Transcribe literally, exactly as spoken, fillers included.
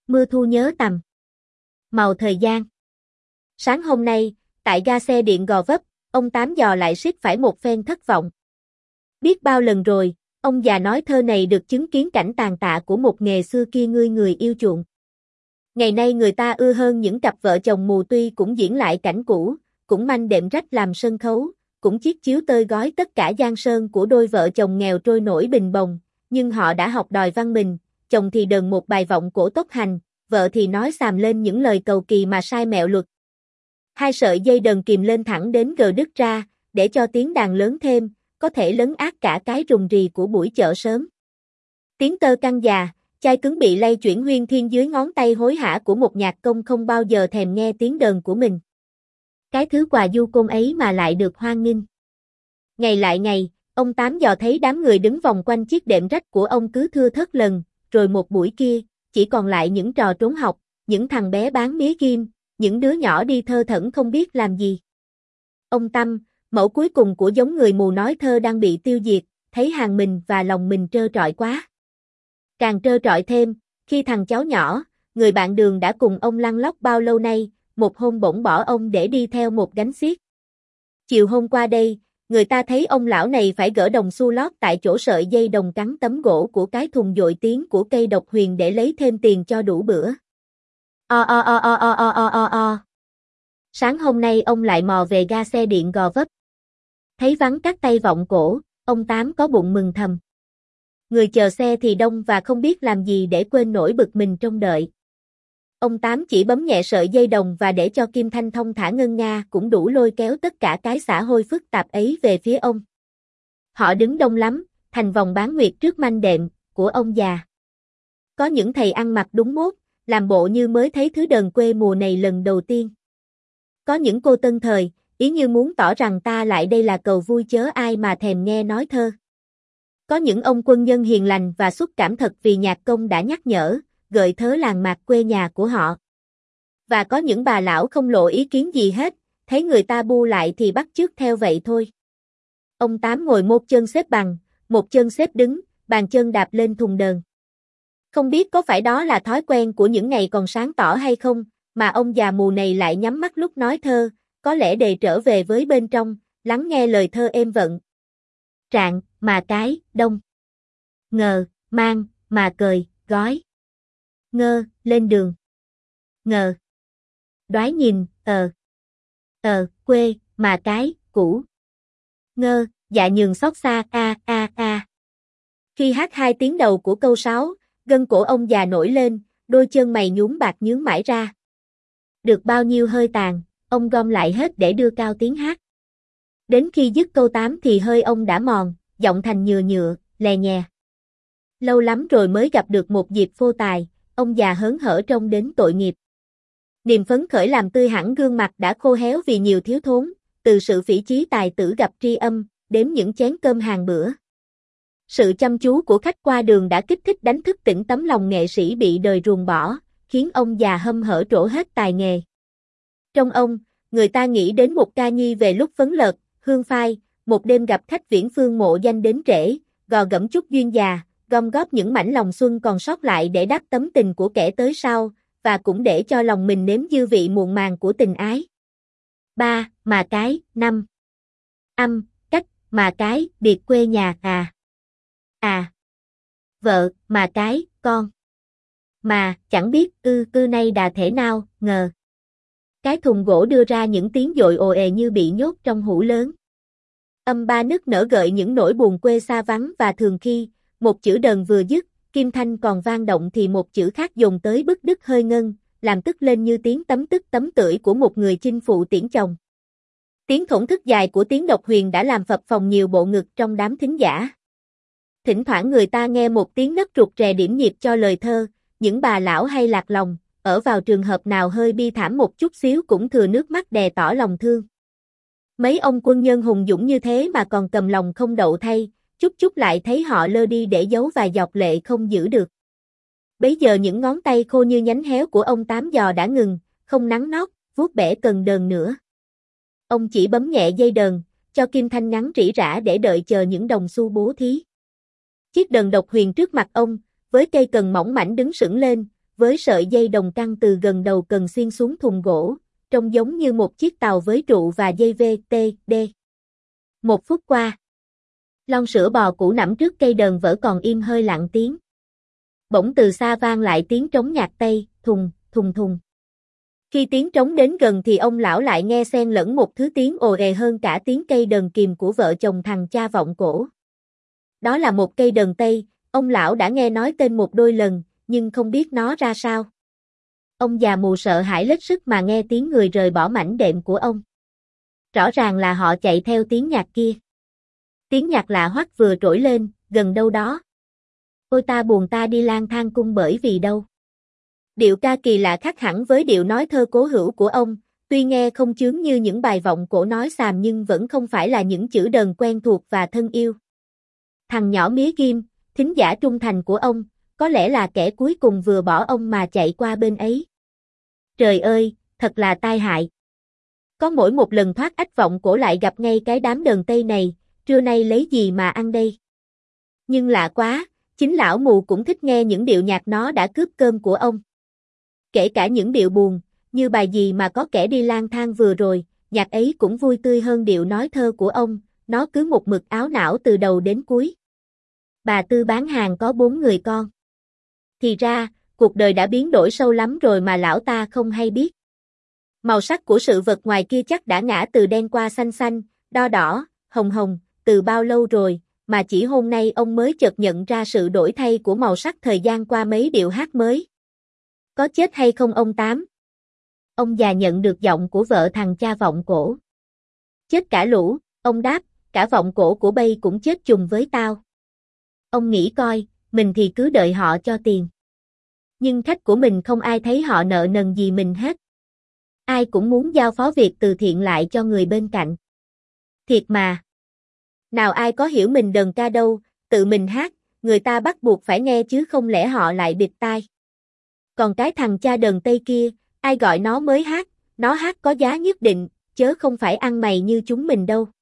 Mưa thu nhớ tầm. Màu thời gian. Sáng hôm nay, tại ga xe điện Gò Vấp, ông Tám dò lại suýt phải một phen thất vọng. Biết bao lần rồi, ông già nói thơ này được chứng kiến cảnh tàn tạ của một nghề xưa kia ngươi người yêu chuộng. Ngày nay người ta ưa hơn những cặp vợ chồng mù tuy cũng diễn lại cảnh cũ, cũng manh đệm rách làm sân khấu, cũng chiết chiếu tơi gói tất cả giang sơn của đôi vợ chồng nghèo trôi nổi bình bồng, nhưng họ đã học đòi văn mình, chồng thì đờn một bài vọng cổ tốc hành, vợ thì nói xàm lên những lời cầu kỳ mà sai mẹo luật. Hai sợi dây đờn kìm lên thẳng đến gờ đứt ra, để cho tiếng đàn lớn thêm, có thể lấn át cả cái rùng rì của buổi chợ sớm. Tiếng tơ căng già, chai cứng bị lay chuyển huyên thiên dưới ngón tay hối hả của một nhạc công không bao giờ thèm nghe tiếng đờn của mình. Cái thứ quà du côn ấy mà lại được hoan nghênh. Ngày lại ngày, ông Tám dò thấy đám người đứng vòng quanh chiếc đệm rách của ông cứ thưa thớt lần, rồi một buổi kia, chỉ còn lại những trò trốn học, những thằng bé bán mía kim, những đứa nhỏ đi thơ thẩn không biết làm gì. Ông Tâm, mẫu cuối cùng của giống người mù nói thơ đang bị tiêu diệt, thấy hàng mình và lòng mình trơ trọi quá. Càng trơ trọi thêm, khi thằng cháu nhỏ, người bạn đường đã cùng ông lăn lóc bao lâu nay, một hôm bỗng bỏ ông để đi theo một gánh xiếc. Chiều hôm qua đây, người ta thấy ông lão này phải gỡ đồng xu lót tại chỗ sợi dây đồng cắn tấm gỗ của cái thùng dội tiếng của cây độc huyền để lấy thêm tiền cho đủ bữa. O o o o o o o o o. Sáng hôm nay ông lại mò về ga xe điện Gò Vấp. Thấy vắng các tay vọng cổ, ông Tám có bụng mừng thầm. Người chờ xe thì đông và không biết làm gì để quên nỗi bực mình trông đợi. Ông Tám chỉ bấm nhẹ sợi dây đồng và để cho kim thanh thông thả ngân nga cũng đủ lôi kéo tất cả cái xã hôi phức tạp ấy về phía ông. Họ đứng đông lắm, thành vòng bán nguyệt trước manh đệm của ông già. Có những thầy ăn mặc đúng mốt, làm bộ như mới thấy thứ đờn quê mùa này lần đầu tiên. Có những cô tân thời, ý như muốn tỏ rằng ta lại đây là cầu vui chớ ai mà thèm nghe nói thơ. Có những ông quân nhân hiền lành và xúc cảm thật vì nhạc công đã nhắc nhở, gợi thớ làng mạc quê nhà của họ. Và có những bà lão không lộ ý kiến gì hết, thấy người ta bu lại thì bắt chước theo vậy thôi. Ông Tám ngồi một chân xếp bằng, một chân xếp đứng, bàn chân đạp lên thùng đờn. Không biết có phải đó là thói quen của những ngày còn sáng tỏ hay không, mà ông già mù này lại nhắm mắt lúc nói thơ, có lẽ để trở về với bên trong, lắng nghe lời thơ êm vận. Trạng, mà cái, đông. Ngờ, mang, mà cời, gói. Ngơ, lên đường. Ngờ. Đoái nhìn, ờ. Ờ, quê, mà cái, cũ. Ngơ, dạ nhường xót xa, a a a. Khi hát hai tiếng đầu của câu sáu, gân cổ ông già nổi lên, đôi chân mày nhún bạc nhướng mãi ra. Được bao nhiêu hơi tàn, ông gom lại hết để đưa cao tiếng hát. Đến khi dứt câu tám thì hơi ông đã mòn, giọng thành nhừa nhựa, lè nhè. Lâu lắm rồi mới gặp được một dịp phô tài, ông già hớn hở trông đến tội nghiệp. Niềm phấn khởi làm tươi hẳn gương mặt đã khô héo vì nhiều thiếu thốn, từ sự phỉ chí tài tử gặp tri âm, đến những chén cơm hàng bữa. Sự chăm chú của khách qua đường đã kích thích đánh thức tỉnh tấm lòng nghệ sĩ bị đời ruồng bỏ, khiến ông già hâm hở trổ hết tài nghề. Trong ông, người ta nghĩ đến một ca nhi về lúc phấn lợt, hương phai, một đêm gặp khách viễn phương mộ danh đến trễ, gò gẫm chút duyên già, gom góp những mảnh lòng xuân còn sót lại để đáp tấm tình của kẻ tới sau, và cũng để cho lòng mình nếm dư vị muộn màng của tình ái. Ba, mà cái, năm. Âm, cách, mà cái, biệt quê nhà, à. À. Vợ, mà cái, con. Mà, chẳng biết, ư, cư nay đà thể nào, ngờ. Cái thùng gỗ đưa ra những tiếng dội ồ ề như bị nhốt trong hũ lớn. Âm ba nức nở gợi những nỗi buồn quê xa vắng và thường khi, một chữ đờn vừa dứt, kim thanh còn vang động thì một chữ khác dồn tới bức đứt hơi ngân, làm tức lên như tiếng tấm tức tấm tưởi của một người chinh phụ tiễn chồng. Tiếng thổn thức dài của tiếng độc huyền đã làm phập phồng nhiều bộ ngực trong đám thính giả. Thỉnh thoảng người ta nghe một tiếng nấc rụt rè điểm nhịp cho lời thơ, những bà lão hay lạc lòng, ở vào trường hợp nào hơi bi thảm một chút xíu cũng thừa nước mắt đè tỏ lòng thương. Mấy ông quân nhân hùng dũng như thế mà còn cầm lòng không đậu thay, chút chút lại thấy họ lơ đi để giấu vài giọt lệ không giữ được. Bấy giờ những ngón tay khô như nhánh héo của ông Tám giò đã ngừng, không nắn nót, vuốt bẻ cần đờn nữa. Ông chỉ bấm nhẹ dây đờn, cho kim thanh ngắn rỉ rả để đợi chờ những đồng xu bố thí. Chiếc đờn độc huyền trước mặt ông, với cây cần mỏng mảnh đứng sững lên, với sợi dây đồng căng từ gần đầu cần xuyên xuống thùng gỗ, trông giống như một chiếc tàu với trụ và dây vê tê đê. Một phút qua. Lon sữa bò cũ nằm trước cây đờn vỡ còn im hơi lặng tiếng. Bỗng từ xa vang lại tiếng trống nhạc Tây, thùng, thùng thùng. Khi tiếng trống đến gần thì ông lão lại nghe xen lẫn một thứ tiếng ồ ề hơn cả tiếng cây đờn kìm của vợ chồng thằng cha vọng cổ. Đó là một cây đờn Tây, ông lão đã nghe nói tên một đôi lần, nhưng không biết nó ra sao. Ông già mù sợ hãi lết sức mà nghe tiếng người rời bỏ mảnh đệm của ông. Rõ ràng là họ chạy theo tiếng nhạc kia. Tiếng nhạc lạ hoắc vừa trỗi lên, gần đâu đó. Ôi ta buồn ta đi lang thang cung bởi vì đâu. Điệu ca kỳ lạ khác hẳn với điệu nói thơ cố hữu của ông, tuy nghe không chướng như những bài vọng cổ nói xàm nhưng vẫn không phải là những chữ đờn quen thuộc và thân yêu. Thằng nhỏ mía ghim, thính giả trung thành của ông, có lẽ là kẻ cuối cùng vừa bỏ ông mà chạy qua bên ấy. Trời ơi, thật là tai hại. Có mỗi một lần thoát ách vọng cổ lại gặp ngay cái đám đờn Tây này, trưa nay lấy gì mà ăn đây? Nhưng lạ quá, chính lão mù cũng thích nghe những điệu nhạc nó đã cướp cơm của ông. Kể cả những điệu buồn, như bài gì mà có kẻ đi lang thang vừa rồi, nhạc ấy cũng vui tươi hơn điệu nói thơ của ông, nó cứ một mực áo não từ đầu đến cuối. Bà Tư bán hàng có bốn người con. Thì ra, cuộc đời đã biến đổi sâu lắm rồi mà lão ta không hay biết. Màu sắc của sự vật ngoài kia chắc đã ngã từ đen qua xanh xanh, đo đỏ, hồng hồng, từ bao lâu rồi, mà chỉ hôm nay ông mới chợt nhận ra sự đổi thay của màu sắc thời gian qua mấy điệu hát mới. Có chết hay không ông Tám? Ông già nhận được giọng của vợ thằng cha vọng cổ. Chết cả lũ, ông đáp, cả vọng cổ của bây cũng chết chung với tao. Ông nghĩ coi, mình thì cứ đợi họ cho tiền. Nhưng khách của mình không ai thấy họ nợ nần gì mình hết. Ai cũng muốn giao phó việc từ thiện lại cho người bên cạnh. Thiệt mà. Nào ai có hiểu mình đờn ca đâu, tự mình hát, người ta bắt buộc phải nghe chứ không lẽ họ lại bịt tai. Còn cái thằng cha đờn Tây kia, ai gọi nó mới hát, nó hát có giá nhất định, chớ không phải ăn mày như chúng mình đâu.